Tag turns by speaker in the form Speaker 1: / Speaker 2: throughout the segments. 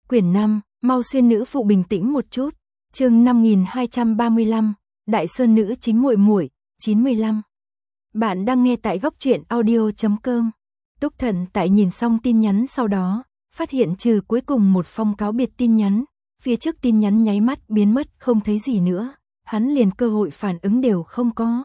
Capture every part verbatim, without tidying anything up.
Speaker 1: Quyển năm, mau xuyên nữ phụ bình tĩnh một chút. Chương năm nghìn hai trăm ba mươi lăm, Đại Sơn nữ chính muội muội, chín mươi lăm. Bạn đang nghe tại góc truyện audio chấm com. Túc Thận tại nhìn xong tin nhắn sau đó, phát hiện trừ cuối cùng một phong cáo biệt tin nhắn, phía trước tin nhắn nháy mắt biến mất không thấy gì nữa, hắn liền cơ hội phản ứng đều không có.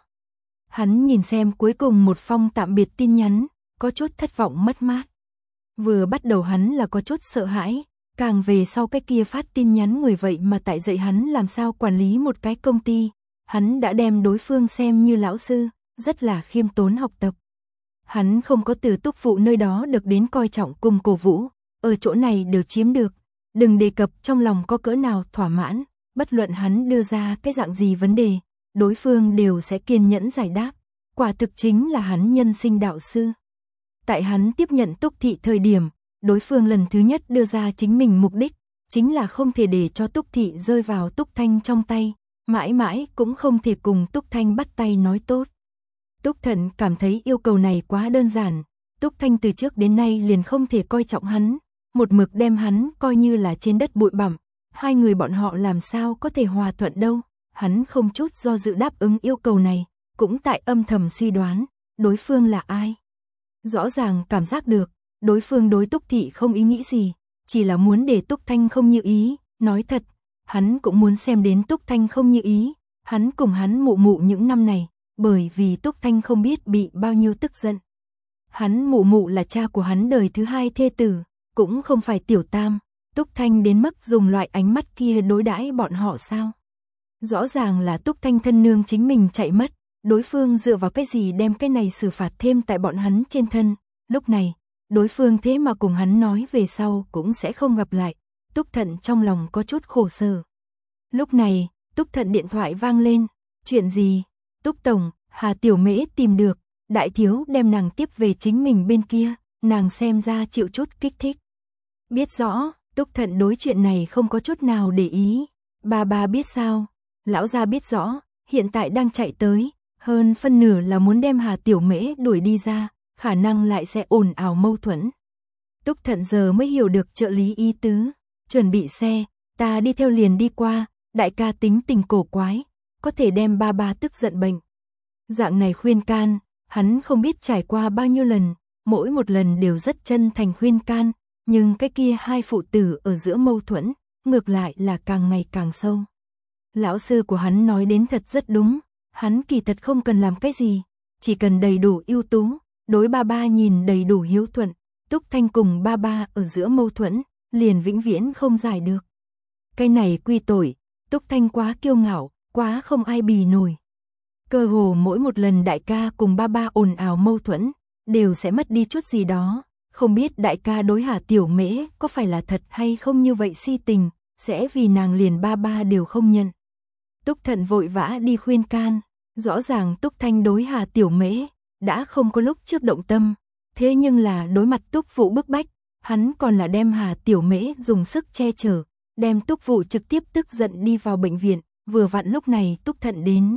Speaker 1: Hắn nhìn xem cuối cùng một phong tạm biệt tin nhắn, có chút thất vọng mất mát. Vừa bắt đầu hắn là có chút sợ hãi, càng về sau cái kia phát tin nhắn người vậy mà tại dạy hắn làm sao quản lý một cái công ty, hắn đã đem đối phương xem như lão sư, rất là khiêm tốn học tập. Hắn không có từ Túc Phụ nơi đó được đến coi trọng cùng cổ vũ, ở chỗ này đều chiếm được, đừng đề cập trong lòng có cỡ nào thỏa mãn, bất luận hắn đưa ra cái dạng gì vấn đề, đối phương đều sẽ kiên nhẫn giải đáp, quả thực chính là hắn nhân sinh đạo sư. Tại hắn tiếp nhận Túc Thị thời điểm, đối phương lần thứ nhất đưa ra chính mình mục đích, chính là không thể để cho Túc Thị rơi vào Túc Thanh trong tay, mãi mãi cũng không thể cùng Túc Thanh bắt tay nói tốt. Túc Thận cảm thấy yêu cầu này quá đơn giản, Túc Thanh từ trước đến nay liền không thể coi trọng hắn, một mực đem hắn coi như là trên đất bụi bặm, hai người bọn họ làm sao có thể hòa thuận đâu, hắn không chút do dự đáp ứng yêu cầu này, cũng tại âm thầm suy đoán, đối phương là ai. Rõ ràng cảm giác được, đối phương đối Túc Thị không ý nghĩ gì, chỉ là muốn để Túc Thanh không như ý, nói thật, hắn cũng muốn xem đến Túc Thanh không như ý, hắn cùng hắn mụ mụ những năm này, bởi vì Túc Thanh không biết bị bao nhiêu tức giận. Hắn mụ mụ là cha của hắn đời thứ hai thê tử, cũng không phải tiểu tam, Túc Thanh đến mức dùng loại ánh mắt kia đối đãi bọn họ sao? Rõ ràng là Túc Thanh thân nương chính mình chạy mất, đối phương dựa vào cái gì đem cái này xử phạt thêm tại bọn hắn trên thân, lúc này, đối phương thế mà cùng hắn nói về sau cũng sẽ không gặp lại, Túc Thận trong lòng có chút khổ sở. Lúc này, Túc Thận điện thoại vang lên, chuyện gì? Túc Tổng, Hà Tiểu Mễ tìm được, đại thiếu đem nàng tiếp về chính mình bên kia, nàng xem ra chịu chút kích thích. Biết rõ, Túc Thận đối chuyện này không có chút nào để ý, bà bà biết sao? Lão gia biết rõ, hiện tại đang chạy tới, hơn phân nửa là muốn đem Hà Tiểu Mễ đuổi đi ra, khả năng lại sẽ ồn ào mâu thuẫn. Túc Thận giờ mới hiểu được trợ lý ý tứ, chuẩn bị xe, ta đi theo liền đi qua, đại ca tính tình cổ quái, có thể đem ba ba tức giận bệnh. Dạng này khuyên can, hắn không biết trải qua bao nhiêu lần, mỗi một lần đều rất chân thành khuyên can, nhưng cái kia hai phụ tử ở giữa mâu thuẫn, ngược lại là càng ngày càng sâu. Lão sư của hắn nói đến thật rất đúng, hắn kỳ thật không cần làm cái gì, chỉ cần đầy đủ ưu tú, đối ba ba nhìn đầy đủ hiếu thuận, Túc Thanh cùng ba ba ở giữa mâu thuẫn, liền vĩnh viễn không giải được. Cái này quy tội, Túc Thanh quá kiêu ngạo, quá không ai bì nổi. Cơ hồ mỗi một lần đại ca cùng ba ba ồn ào mâu thuẫn, đều sẽ mất đi chút gì đó, không biết đại ca đối Hà Tiểu Mễ có phải là thật hay không như vậy si tình, sẽ vì nàng liền ba ba đều không nhận. Túc Thận vội vã đi khuyên can, rõ ràng Túc Thanh đối Hà Tiểu Mễ đã không có lúc trước động tâm, thế nhưng là đối mặt Túc Phụ bức bách, hắn còn là đem Hà Tiểu Mễ dùng sức che chở, đem Túc Phụ trực tiếp tức giận đi vào bệnh viện, vừa vặn lúc này Túc Thận đến.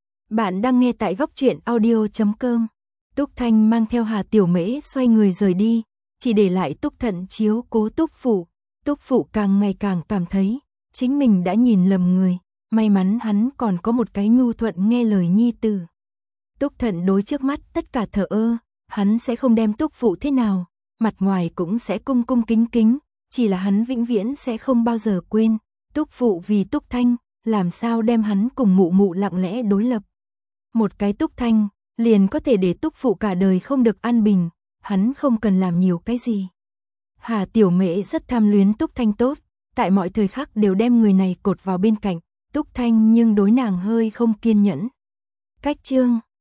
Speaker 1: Bạn đang nghe tại góc truyện audio chấm com. Túc Thanh mang theo Hà Tiểu Mễ xoay người rời đi, chỉ để lại Túc Thận chiếu cố Túc Phụ. Túc Phụ càng ngày càng cảm thấy chính mình đã nhìn lầm người, may mắn hắn còn có một cái nhu thuận nghe lời nhi tử. Túc Thận đối trước mắt tất cả thờ ơ, hắn sẽ không đem Túc Phụ thế nào, mặt ngoài cũng sẽ cung cung kính kính, chỉ là hắn vĩnh viễn sẽ không bao giờ quên, Túc Phụ vì Túc Thanh, làm sao đem hắn cùng mụ mụ lặng lẽ đối lập. Một cái Túc Thanh, liền có thể để Túc Phụ cả đời không được an bình, hắn không cần làm nhiều cái gì. Hà Tiểu Mễ rất tham luyến Túc Thanh tốt, tại mọi thời khắc đều đem người này cột vào bên cạnh, Túc Thanh nhưng đối nàng hơi không kiên nhẫn. Cách chương